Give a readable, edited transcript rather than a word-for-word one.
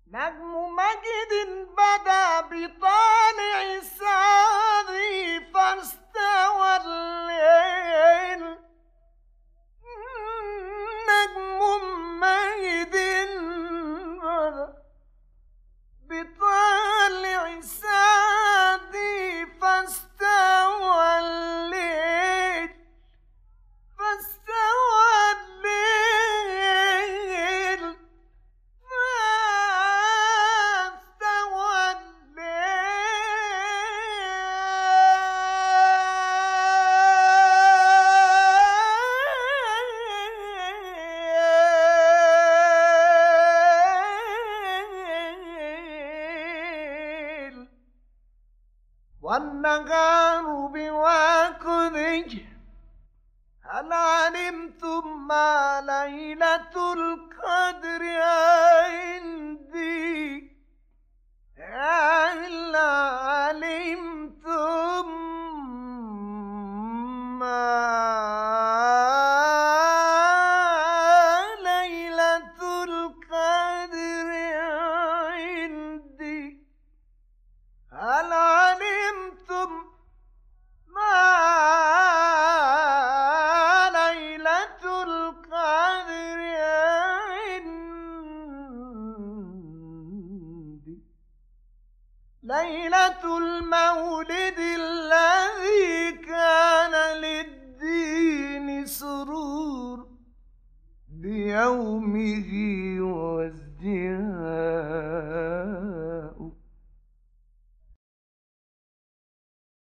نجم مجد بدا بطالع السعادي فاستوى الليل. نجم مجد بدا بطالع السعادي فاستوى الليل. فاستوى الليل. والنهار بواكده هل علمتم ما ليلة القدر عندي؟ هل علمتم ما ليلة القدر عندي؟ هل علمتم ما ليلة القدر عندي؟ ليلة المولد